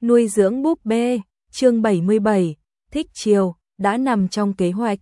Nuôi dưỡng búp bê, chương 77, thích chiều, đã nằm trong kế hoạch.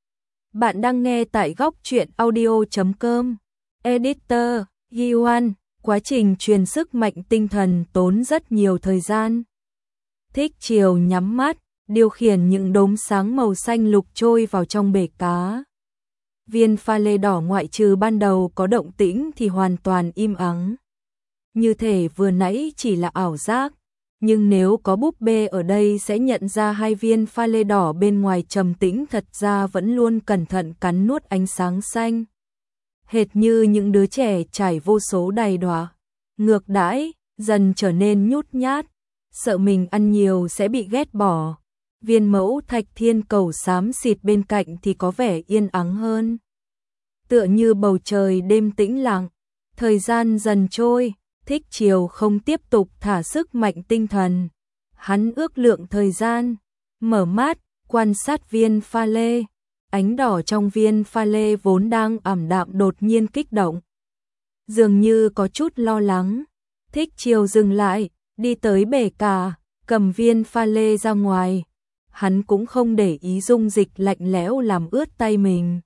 Bạn đang nghe tại góc truyện audio.com. Editor, Yuan, quá trình truyền sức mạnh tinh thần tốn rất nhiều thời gian. Thích chiều nhắm mắt, điều khiển những đốm sáng màu xanh lục trôi vào trong bể cá. Viên pha lê đỏ ngoại trừ ban đầu có động tĩnh thì hoàn toàn im ắng. Như thể vừa nãy chỉ là ảo giác. Nhưng nếu có búp bê ở đây sẽ nhận ra hai viên pha lê đỏ bên ngoài trầm tĩnh thật ra vẫn luôn cẩn thận cắn nuốt ánh sáng xanh. Hệt như những đứa trẻ trải vô số đầy đọa. Ngược đãi, dần trở nên nhút nhát, sợ mình ăn nhiều sẽ bị ghét bỏ. Viên mẫu thạch thiên cầu xám xịt bên cạnh thì có vẻ yên ắng hơn. Tựa như bầu trời đêm tĩnh lặng, thời gian dần trôi. Thích chiều không tiếp tục thả sức mạnh tinh thần. Hắn ước lượng thời gian, mở mắt, quan sát viên pha lê. Ánh đỏ trong viên pha lê vốn đang ảm đạm đột nhiên kích động. Dường như có chút lo lắng. Thích chiều dừng lại, đi tới bể cá, cầm viên pha lê ra ngoài. Hắn cũng không để ý dung dịch lạnh lẽo làm ướt tay mình.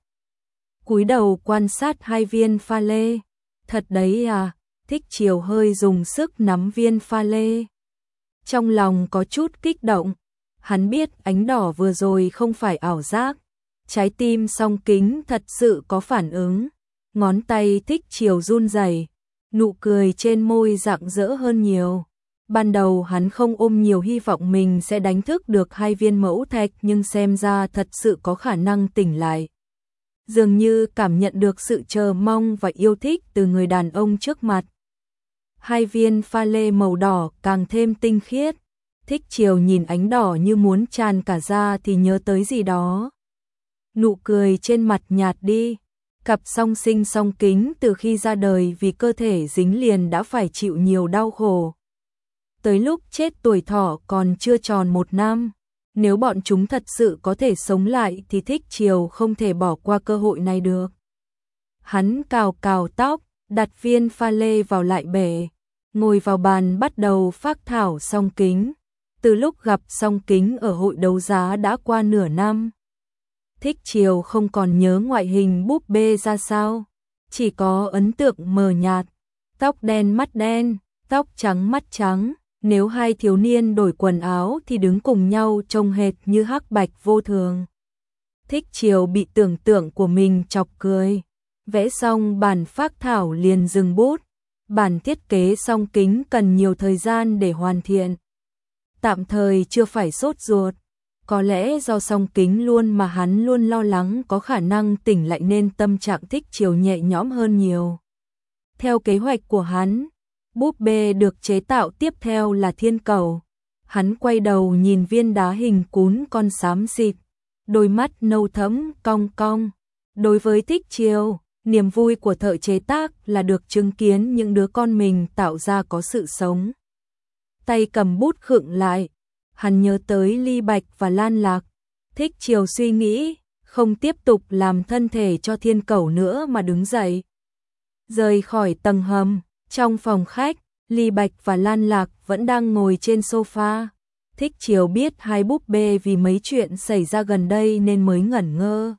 Cúi đầu quan sát hai viên pha lê. Thật đấy à? Thích chiều hơi dùng sức nắm viên pha lê. Trong lòng có chút kích động. Hắn biết ánh đỏ vừa rồi không phải ảo giác. Trái tim song kính thật sự có phản ứng. Ngón tay thích chiều run rẩy, nụ cười trên môi rạng rỡ hơn nhiều. Ban đầu hắn không ôm nhiều hy vọng mình sẽ đánh thức được hai viên mẫu thạch, nhưng xem ra thật sự có khả năng tỉnh lại. Dường như cảm nhận được sự chờ mong và yêu thích từ người đàn ông trước mặt. Hai viên pha lê màu đỏ càng thêm tinh khiết. Thích chiều nhìn ánh đỏ như muốn tràn cả ra thì nhớ tới gì đó. Nụ cười trên mặt nhạt đi. Cặp song sinh song kính từ khi ra đời vì cơ thể dính liền đã phải chịu nhiều đau khổ. Tới lúc chết tuổi thọ còn chưa tròn 1 năm. Nếu bọn chúng thật sự có thể sống lại thì thích chiều không thể bỏ qua cơ hội này được. Hắn cào cào tóc, đặt viên pha lê vào lại bể, ngồi vào bàn bắt đầu phác thảo song kính. Từ lúc gặp song kính ở hội đấu giá đã qua nửa năm. Thích chiều không còn nhớ ngoại hình búp bê ra sao, chỉ có ấn tượng mờ nhạt, tóc đen mắt đen, tóc trắng mắt trắng. Nếu hai thiếu niên đổi quần áo thì đứng cùng nhau trông hệt như hắc bạch vô thường. Thích chiều bị tưởng tượng của mình chọc cười. Vẽ xong bản phác thảo liền dừng bút. Bản thiết kế song kính cần nhiều thời gian để hoàn thiện. Tạm thời chưa phải sốt ruột. Có lẽ do song kính luôn mà hắn luôn lo lắng có khả năng tỉnh lại nên tâm trạng thích chiều nhẹ nhõm hơn nhiều. Theo kế hoạch của hắn, búp bê được chế tạo tiếp theo là thiên cầu. Hắn quay đầu nhìn viên đá hình cún con xám xịt, đôi mắt nâu thẫm cong cong. Đối với thích chiều, niềm vui của thợ chế tác là được chứng kiến những đứa con mình tạo ra có sự sống. Tay cầm bút khựng lại, hắn nhớ tới Ly Bạch và Lan Lạc. Thích chiều suy nghĩ, không tiếp tục làm thân thể cho thiên cầu nữa mà đứng dậy. Rời khỏi tầng hầm, trong phòng khách, Ly Bạch và Lan Lạc vẫn đang ngồi trên sofa. Thích chiều biết hai búp bê vì mấy chuyện xảy ra gần đây nên mới ngẩn ngơ.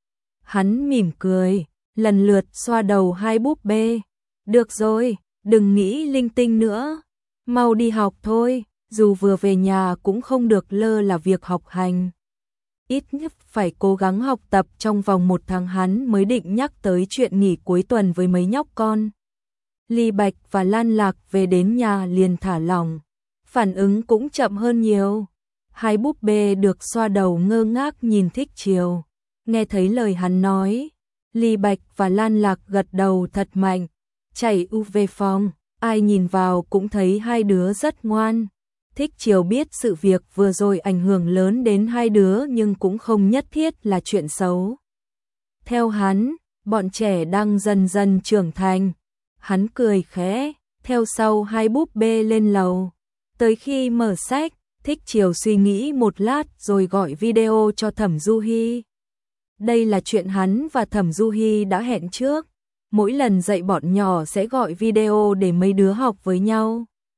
Hắn mỉm cười, lần lượt xoa đầu hai búp bê. Được rồi, đừng nghĩ linh tinh nữa. Mau đi học thôi, dù vừa về nhà cũng không được lơ là việc học hành. Ít nhất phải cố gắng học tập trong vòng 1 tháng. Hắn mới định nhắc tới chuyện nghỉ cuối tuần với mấy nhóc con. Ly Bạch và Lan Lạc về đến nhà liền thả lỏng. Phản ứng cũng chậm hơn nhiều. Hai búp bê được xoa đầu ngơ ngác nhìn thích chiều. Nghe thấy lời hắn nói, Ly Bạch và Lan Lạc gật đầu thật mạnh. Chạy về phòng, ai nhìn vào cũng thấy hai đứa rất ngoan. Thích chiều biết sự việc vừa rồi ảnh hưởng lớn đến hai đứa nhưng cũng không nhất thiết là chuyện xấu. Theo hắn, bọn trẻ đang dần dần trưởng thành. Hắn cười khẽ, theo sau hai búp bê lên lầu. Tới khi mở sách, thích chiều suy nghĩ một lát rồi gọi video cho Thẩm Du Hi. Đây là chuyện hắn và Thẩm Du Hi đã hẹn trước. Mỗi lần dạy bọn nhỏ sẽ gọi video để mấy đứa học với nhau.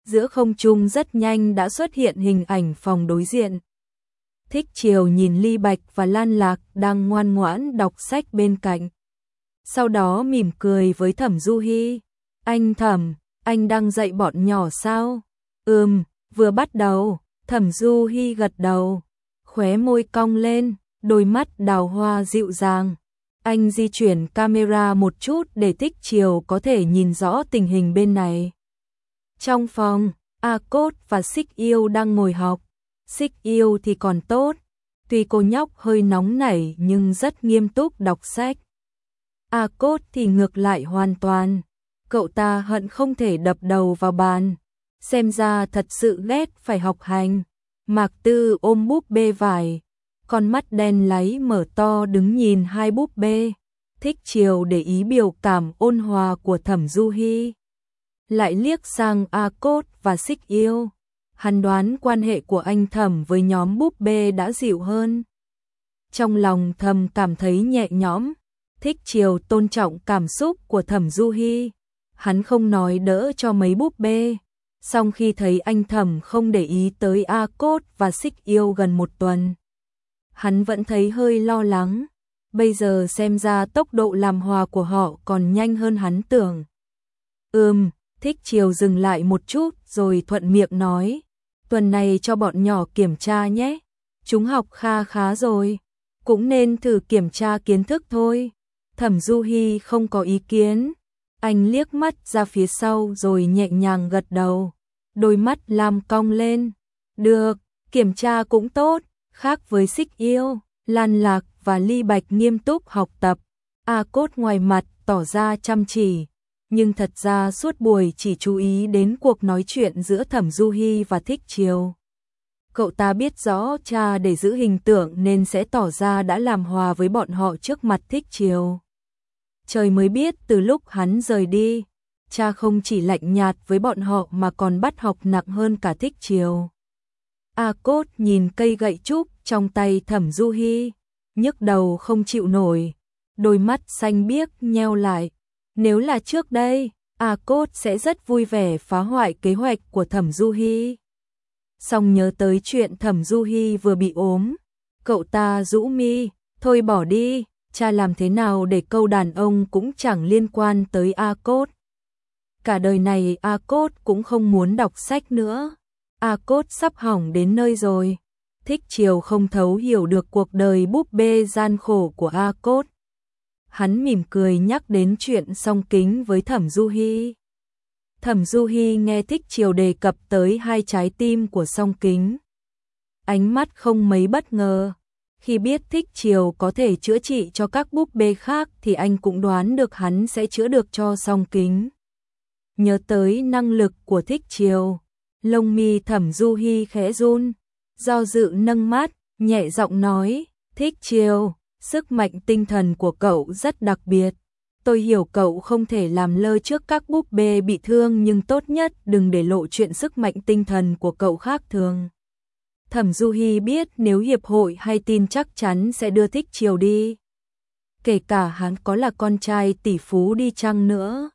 giữa không trung rất nhanh đã xuất hiện hình ảnh phòng đối diện. Thích Chiều nhìn Ly Bạch và Lan Lạc đang ngoan ngoãn đọc sách bên cạnh. Sau đó mỉm cười với Thẩm Du Hi. Anh Thẩm, anh đang dạy bọn nhỏ sao? Vừa bắt đầu. Thẩm Du Hi gật đầu, khóe môi cong lên, đôi mắt đào hoa dịu dàng. Anh di chuyển camera một chút để Thích Chiều có thể nhìn rõ tình hình bên này. Trong phòng, A Cốt và Xích Yêu đang ngồi học. Xích Yêu thì còn tốt, tuy cô nhóc hơi nóng nảy nhưng rất nghiêm túc đọc sách. A Cốt thì ngược lại hoàn toàn, cậu ta hận không thể đập đầu vào bàn. Xem ra thật sự ghét phải học hành. Mạc Tư ôm búp bê vải, con mắt đen láy mở to đứng nhìn hai búp bê. Thích Chiều để ý biểu cảm ôn hòa của Thẩm Du Hi, lại liếc sang A Cốt và Xích Yêu. Hắn đoán quan hệ của anh Thẩm với nhóm búp bê đã dịu hơn. Trong lòng thầm cảm thấy nhẹ nhõm. Thích Chiều tôn trọng cảm xúc của Thẩm Du Hi, hắn không nói đỡ cho mấy búp bê. Song khi thấy anh Thẩm không để ý tới A Cốt và Xích Yêu gần một tuần, hắn vẫn thấy hơi lo lắng. Bây giờ xem ra tốc độ làm hòa của họ còn nhanh hơn hắn tưởng. Thích Chiều dừng lại một chút rồi thuận miệng nói, tuần này cho bọn nhỏ kiểm tra nhé. Chúng học khá rồi, cũng nên thử kiểm tra kiến thức thôi. Thẩm Du Hi không có ý kiến. Anh liếc mắt ra phía sau rồi nhẹ nhàng gật đầu. Đôi mắt lam cong lên. Được, kiểm tra cũng tốt. Khác với Xích Yêu, Lan Lạc và Ly Bạch nghiêm túc học tập, A Cốt ngoài mặt tỏ ra chăm chỉ, nhưng thật ra suốt buổi chỉ chú ý đến cuộc nói chuyện giữa Thẩm Du Hi và Thích Chiều. Cậu ta biết rõ cha để giữ hình tượng nên sẽ tỏ ra đã làm hòa với bọn họ trước mặt Thích Chiều. Trời mới biết từ lúc hắn rời đi, cha không chỉ lạnh nhạt với bọn họ mà còn bắt học nặng hơn cả Thích Chiều. A Cốt nhìn cây gậy trúc trong tay Thẩm Du Hi, nhức đầu không chịu nổi, đôi mắt xanh biếc nheo lại. Nếu là trước đây, A Cốt sẽ rất vui vẻ phá hoại kế hoạch của Thẩm Du Hi. Song nhớ tới chuyện Thẩm Du Hi vừa bị ốm, cậu ta rũ mi, thôi bỏ đi, cha làm thế nào để câu đàn ông cũng chẳng liên quan tới A Cốt. Cả đời này A Cốt cũng không muốn đọc sách nữa. A Cốt sắp hỏng đến nơi rồi. Thích Chiều không thấu hiểu được cuộc đời búp bê gian khổ của A Cốt. Hắn mỉm cười nhắc đến chuyện song kính với Thẩm Du Hi. Thẩm Du Hi nghe Thích Chiều đề cập tới hai trái tim của song kính, ánh mắt không mấy bất ngờ. Khi biết Thích Chiều có thể chữa trị cho các búp bê khác thì anh cũng đoán được hắn sẽ chữa được cho song kính. Nhớ tới năng lực của Thích Chiều, lông mi Thẩm Du Hi khẽ run, do dự nâng mắt, nhẹ giọng nói, Thích Chiều, sức mạnh tinh thần của cậu rất đặc biệt. Tôi hiểu cậu không thể làm lơ trước các búp bê bị thương nhưng tốt nhất đừng để lộ chuyện sức mạnh tinh thần của cậu khác thường. Thẩm Du Hi biết nếu hiệp hội hay tin chắc chắn sẽ đưa Thích Chiều đi. Kể cả hắn có là con trai tỷ phú đi chăng nữa.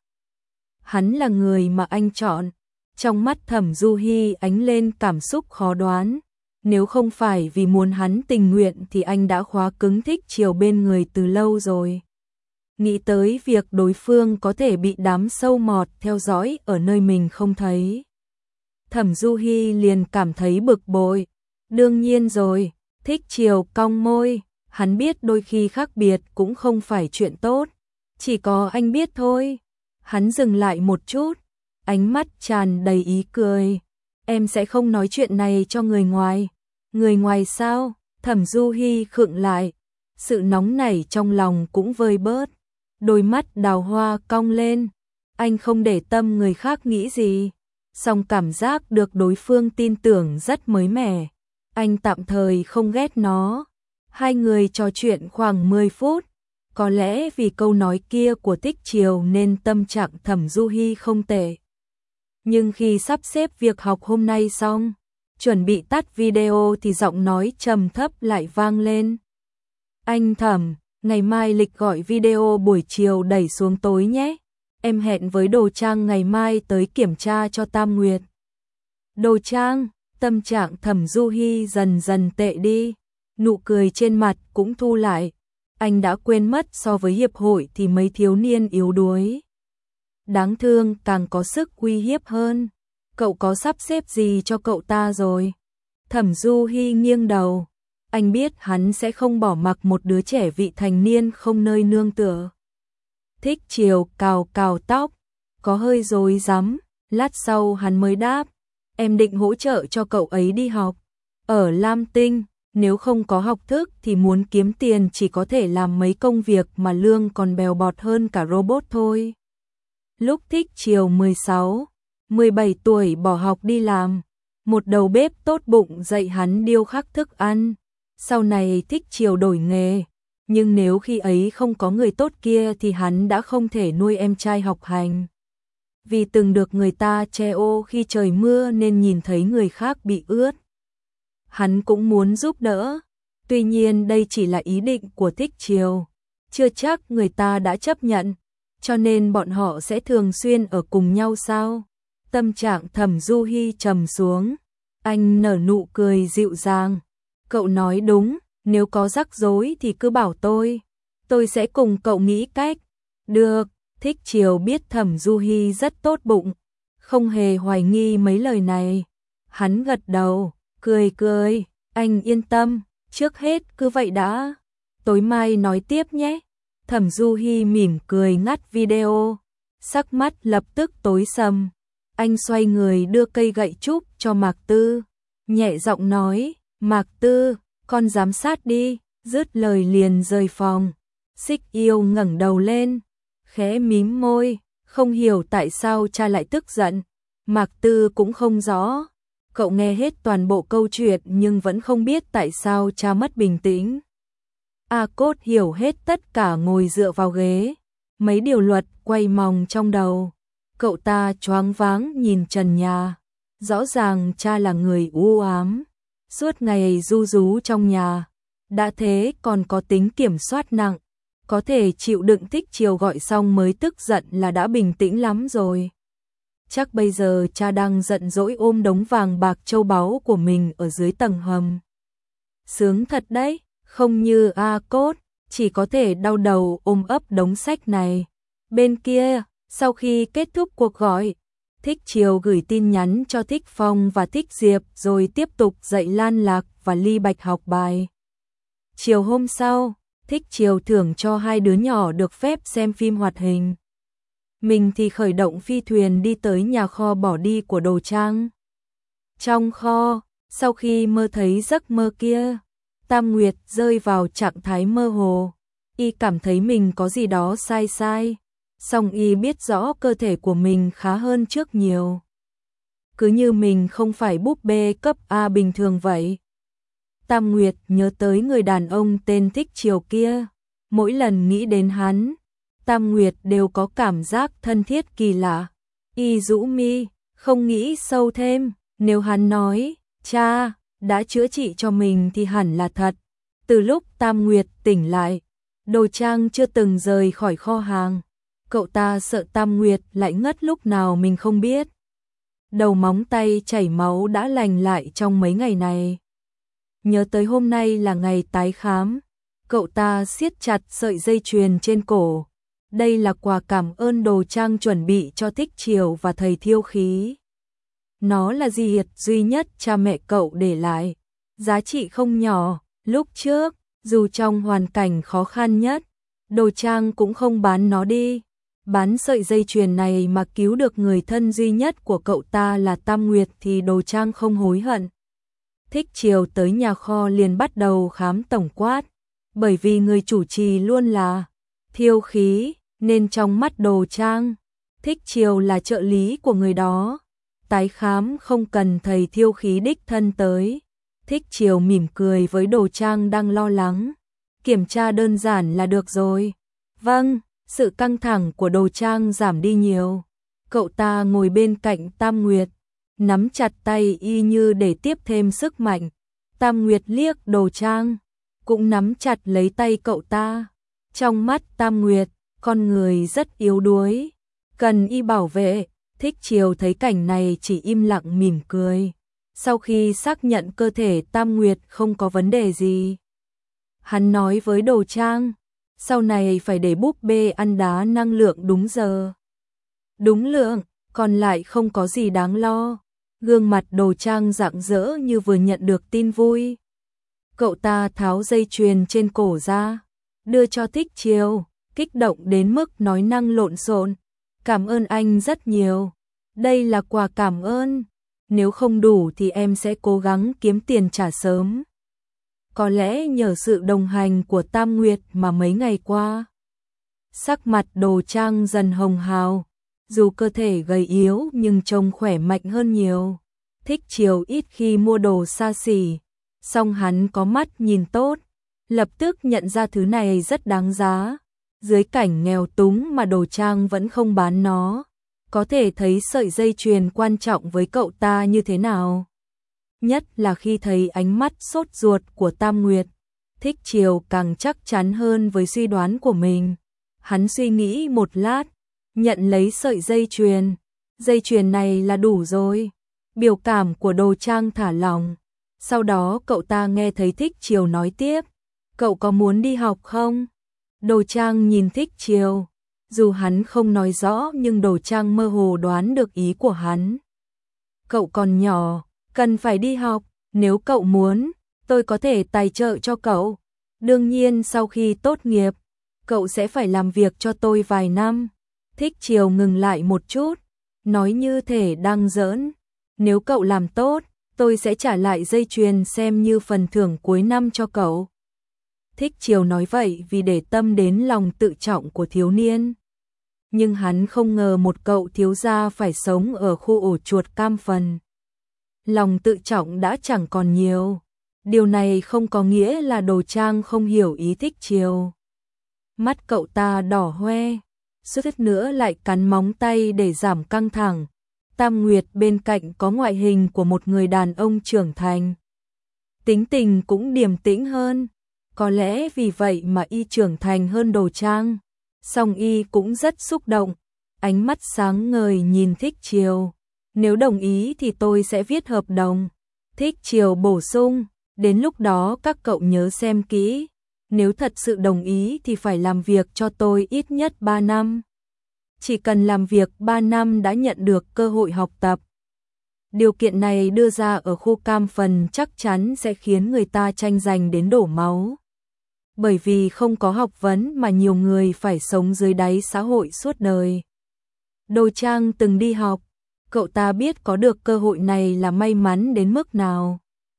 Hắn là người mà anh chọn. Trong mắt Thẩm Du Hi ánh lên cảm xúc khó đoán. Nếu không phải vì muốn hắn tình nguyện thì anh đã khóa cứng Thích Chiều bên người từ lâu rồi. Nghĩ tới việc đối phương có thể bị đám sâu mọt theo dõi ở nơi mình không thấy, Thẩm Du Hi liền cảm thấy bực bội. Đương nhiên rồi, Thích Chiều cong môi, hắn biết đôi khi khác biệt cũng không phải chuyện tốt, chỉ có anh biết thôi. Hắn dừng lại một chút, ánh mắt tràn đầy ý cười. Em sẽ không nói chuyện này cho người ngoài. Người ngoài sao? Thẩm Du Hi khựng lại, sự nóng nảy trong lòng cũng vơi bớt. Đôi mắt đào hoa cong lên, anh không để tâm người khác nghĩ gì, song cảm giác được đối phương tin tưởng rất mới mẻ. Anh tạm thời không ghét nó. Hai người trò chuyện khoảng 10 phút, có lẽ vì câu nói kia của Thích Chiều nên tâm trạng Thẩm Du Hi không tệ. Nhưng khi sắp xếp việc học hôm nay xong, chuẩn bị tắt video thì giọng nói trầm thấp lại vang lên. Anh Thẩm, ngày mai lịch gọi video buổi chiều đẩy xuống tối nhé. Em hẹn với Đồ Trang ngày mai tới kiểm tra cho Tam Nguyệt. Đồ Trang, tâm trạng Thẩm Du Hi dần dần tệ đi, nụ cười trên mặt cũng thu lại. Anh đã quên mất so với hiệp hội thì mấy thiếu niên yếu đuối đáng thương càng có sức uy hiếp hơn. Cậu có sắp xếp gì cho cậu ta rồi? Thẩm Du Hi nghiêng đầu. Anh biết hắn sẽ không bỏ mặc một đứa trẻ vị thành niên không nơi nương tựa. Thích Chiều cào cào tóc, có hơi rối rắm, lát sau hắn mới đáp. Em định hỗ trợ cho cậu ấy đi học. Ở Lam Tinh, nếu không có học thức thì muốn kiếm tiền chỉ có thể làm mấy công việc mà lương còn bèo bọt hơn cả robot thôi. Lúc Thích Chiều 16, 17 tuổi bỏ học đi làm, một đầu bếp tốt bụng dạy hắn điêu khắc thức ăn. Sau này Thích Chiều đổi nghề, nhưng nếu khi ấy không có người tốt kia thì hắn đã không thể nuôi em trai học hành. Vì từng được người ta che ô khi trời mưa nên nhìn thấy người khác bị ướt, hắn cũng muốn giúp đỡ. Tuy nhiên đây chỉ là ý định của Thích Chiều, chưa chắc người ta đã chấp nhận, cho nên bọn họ sẽ thường xuyên ở cùng nhau sao? Tâm trạng Thẩm Du Hi trầm xuống, anh nở nụ cười dịu dàng. Cậu nói đúng, nếu có rắc rối thì cứ bảo tôi sẽ cùng cậu nghĩ cách. Được. Thích Chiều biết Thẩm Du Hi rất tốt bụng, không hề hoài nghi mấy lời này. Hắn gật đầu, cười, anh yên tâm, trước hết cứ vậy đã. Tối mai nói tiếp nhé. Thẩm Du Hi mỉm cười ngắt video, sắc mắt lập tức tối sầm. Anh xoay người đưa cây gậy trúc cho Mạc Tư, nhẹ giọng nói, Mạc Tư, con giám sát đi, dứt lời liền rời phòng. Xích Yêu ngẩng đầu lên, khẽ mím môi, không hiểu tại sao cha lại tức giận. Mạc Tư cũng không rõ, cậu nghe hết toàn bộ câu chuyện nhưng vẫn không biết tại sao cha mất bình tĩnh. A Cốt hiểu hết tất cả, ngồi dựa vào ghế, mấy điều luật quay mòng trong đầu. Cậu ta choáng váng nhìn trần nhà, rõ ràng cha là người u ám, suốt ngày ru rú trong nhà, đã thế còn có tính kiểm soát nặng, có thể chịu đựng Thích Chiều gọi xong mới tức giận là đã bình tĩnh lắm rồi. Chắc bây giờ cha đang giận dỗi ôm đống vàng bạc châu báu của mình ở dưới tầng hầm. Sướng thật đấy, không như A Cốt, chỉ có thể đau đầu ôm ấp đống sách này. Bên kia, sau khi kết thúc cuộc gọi, Thích Chiều gửi tin nhắn cho Thích Phong và Thích Diệp rồi tiếp tục dạy Lan Lạc và Ly Bạch học bài. Chiều hôm sau, Thích Chiều thưởng cho hai đứa nhỏ được phép xem phim hoạt hình. Mình thì khởi động phi thuyền đi tới nhà kho bỏ đi của Đồ Trang. Trong kho, sau khi mơ thấy giấc mơ kia, Tam Nguyệt rơi vào trạng thái mơ hồ. Y cảm thấy mình có gì đó sai, song y biết rõ cơ thể của mình khá hơn trước nhiều. Cứ như mình không phải búp bê cấp A bình thường vậy. Tam Nguyệt nhớ tới người đàn ông tên Thích Chiều kia. Mỗi lần nghĩ đến hắn, Tam Nguyệt đều có cảm giác thân thiết kỳ lạ. Y rũ mi, không nghĩ sâu thêm, nếu hắn nói, cha đã chữa trị cho mình thì hẳn là thật. Từ lúc Tam Nguyệt tỉnh lại, Đồ Trang chưa từng rời khỏi kho hàng. Cậu ta sợ Tam Nguyệt lại ngất lúc nào mình không biết. Đầu móng tay chảy máu đã lành lại trong mấy ngày này. Nhớ tới hôm nay là ngày tái khám, cậu ta siết chặt sợi dây chuyền trên cổ. Đây là quà cảm ơn Đồ Trang chuẩn bị cho Thích Chiều và thầy Thiêu Khí. Nó là di hiệt duy nhất cha mẹ cậu để lại, giá trị không nhỏ. Lúc trước, dù trong hoàn cảnh khó khăn nhất, Đồ Trang cũng không bán nó đi. Bán sợi dây chuyền này mà cứu được người thân duy nhất của cậu ta là Tam Nguyệt thì Đồ Trang không hối hận. Thích Chiều tới nhà kho liền bắt đầu khám tổng quát, bởi vì người chủ trì luôn là Thiêu Khí, nên trong mắt Đồ Trang, Thích Chiều là trợ lý của người đó. Tái khám không cần thầy Thiêu Khí đích thân tới. Thích Chiều mỉm cười với Đồ Trang đang lo lắng. Kiểm tra đơn giản là được rồi. Vâng, sự căng thẳng của Đồ Trang giảm đi nhiều. Cậu ta ngồi bên cạnh Tam Nguyệt, nắm chặt tay y như để tiếp thêm sức mạnh. Tam Nguyệt liếc Đồ Trang, cũng nắm chặt lấy tay cậu ta. Trong mắt Tam Nguyệt, con người rất yếu đuối, cần y bảo vệ. Thích Chiều thấy cảnh này chỉ im lặng mỉm cười. Sau khi xác nhận cơ thể Tam Nguyệt không có vấn đề gì, hắn nói với Đồ Trang, sau này phải để búp bê ăn đá năng lượng đúng giờ. Đúng lượng, còn lại không có gì đáng lo. Gương mặt Đồ Trang rạng rỡ như vừa nhận được tin vui. Cậu ta tháo dây chuyền trên cổ ra, đưa cho Thích Chiều, kích động đến mức nói năng lộn xộn. Cảm ơn anh rất nhiều. Đây là quà cảm ơn. Nếu không đủ thì em sẽ cố gắng kiếm tiền trả sớm. Có lẽ nhờ sự đồng hành của Tam Nguyệt mà mấy ngày qua, sắc mặt Đồ Trang dần hồng hào. Dù cơ thể gầy yếu nhưng trông khỏe mạnh hơn nhiều. Thích Chiều ít khi mua đồ xa xỉ, song hắn có mắt nhìn tốt, lập tức nhận ra thứ này rất đáng giá. Dưới cảnh nghèo túng mà Đồ Trang vẫn không bán nó, có thể thấy sợi dây chuyền quan trọng với cậu ta như thế nào. Nhất là khi thấy ánh mắt sốt ruột của Tam Nguyệt, Thích Chiều càng chắc chắn hơn với suy đoán của mình. Hắn suy nghĩ một lát, nhận lấy sợi dây chuyền. Dây chuyền này là đủ rồi. Biểu cảm của Đồ Trang thả lỏng. Sau đó cậu ta nghe thấy Thích Chiều nói tiếp, cậu có muốn đi học không? Đồ Trang nhìn Thích Chiều, dù hắn không nói rõ nhưng Đồ Trang mơ hồ đoán được ý của hắn. Cậu còn nhỏ, cần phải đi học, nếu cậu muốn, tôi có thể tài trợ cho cậu. Đương nhiên sau khi tốt nghiệp, cậu sẽ phải làm việc cho tôi vài năm. Thích Chiều ngừng lại một chút, nói như thể đang giỡn. Nếu cậu làm tốt, tôi sẽ trả lại dây chuyền xem như phần thưởng cuối năm cho cậu. Thích Chiều nói vậy vì để tâm đến lòng tự trọng của thiếu niên. Nhưng hắn không ngờ một cậu thiếu gia phải sống ở khu ổ chuột cam phần. Lòng tự trọng đã chẳng còn nhiều. Điều này không có nghĩa là Đồ Trang không hiểu ý Thích Chiều. Mắt cậu ta đỏ hoe, suýt nữa lại cắn móng tay để giảm căng thẳng. Tam Nguyệt bên cạnh có ngoại hình của một người đàn ông trưởng thành. Tính tình cũng điềm tĩnh hơn. Có lẽ vì vậy mà y trưởng thành hơn Đồ Trang. Song y cũng rất xúc động. Ánh mắt sáng ngời nhìn Thích Chiều. Nếu đồng ý thì tôi sẽ viết hợp đồng. Thích Chiều bổ sung, đến lúc đó các cậu nhớ xem kỹ. Nếu thật sự đồng ý thì phải làm việc cho tôi ít nhất 3 năm. Chỉ cần làm việc 3 năm đã nhận được cơ hội học tập. Điều kiện này đưa ra ở khu cam phần chắc chắn sẽ khiến người ta tranh giành đến đổ máu. Bởi vì không có học vấn mà nhiều người phải sống dưới đáy xã hội suốt đời. Đồ Trang từng đi học, cậu ta biết có được cơ hội này là may mắn đến mức nào.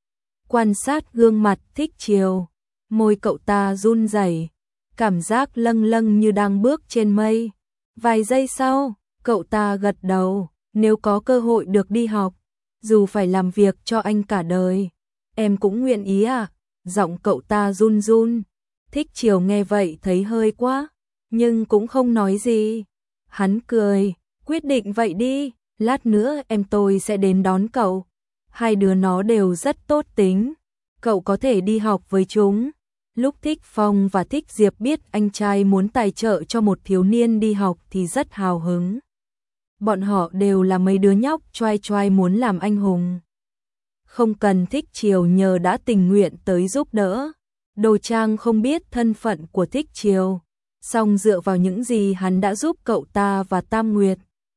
Quan sát gương mặt Thích Chiều, môi cậu ta run rẩy, cảm giác lâng lâng như đang bước trên mây. Vài giây sau, cậu ta gật đầu, nếu có cơ hội được đi học, dù phải làm việc cho anh cả đời, em cũng nguyện ý à? Giọng cậu ta run run. Thích Chiều nghe vậy thấy hơi quá, nhưng cũng không nói gì. Hắn cười, quyết định vậy đi, lát nữa em tôi sẽ đến đón cậu. Hai đứa nó đều rất tốt tính, cậu có thể đi học với chúng. Lúc Thích Phong và Thích Diệp biết anh trai muốn tài trợ cho một thiếu niên đi học thì rất hào hứng. Bọn họ đều là mấy đứa nhóc choai choai muốn làm anh hùng. Không cần Thích Chiều nhờ đã tình nguyện tới giúp đỡ. Đồ Trang không biết thân phận của Thích Chiều, song dựa vào những gì hắn đã giúp cậu ta và Tam Nguyệt,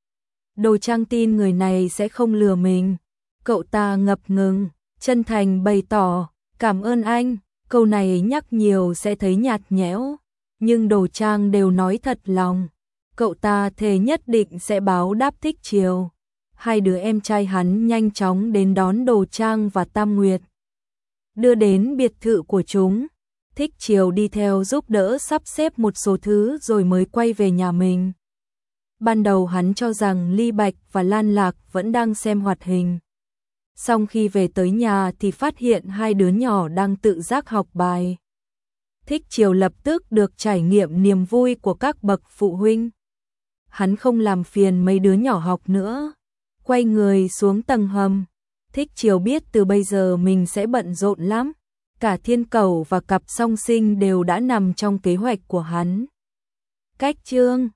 Đồ Trang tin người này sẽ không lừa mình. Cậu ta ngập ngừng, chân thành bày tỏ, cảm ơn anh. Câu này nhắc nhiều sẽ thấy nhạt nhẽo, nhưng Đồ Trang đều nói thật lòng. Cậu ta thề nhất định sẽ báo đáp Thích Chiều. Hai đứa em trai hắn nhanh chóng đến đón Đồ Trang và Tam Nguyệt, đưa đến biệt thự của chúng. Thích Chiều đi theo giúp đỡ sắp xếp một số thứ rồi mới quay về nhà mình. Ban đầu hắn cho rằng Ly Bạch và Lan Lạc vẫn đang xem hoạt hình. Song khi về tới nhà thì phát hiện hai đứa nhỏ đang tự giác học bài. Thích Chiều lập tức được trải nghiệm niềm vui của các bậc phụ huynh. Hắn không làm phiền mấy đứa nhỏ học nữa, quay người xuống tầng hầm. Thích Chiều biết từ bây giờ mình sẽ bận rộn lắm. Cả Thiên Cầu và cặp song sinh đều đã nằm trong kế hoạch của hắn. Cách chương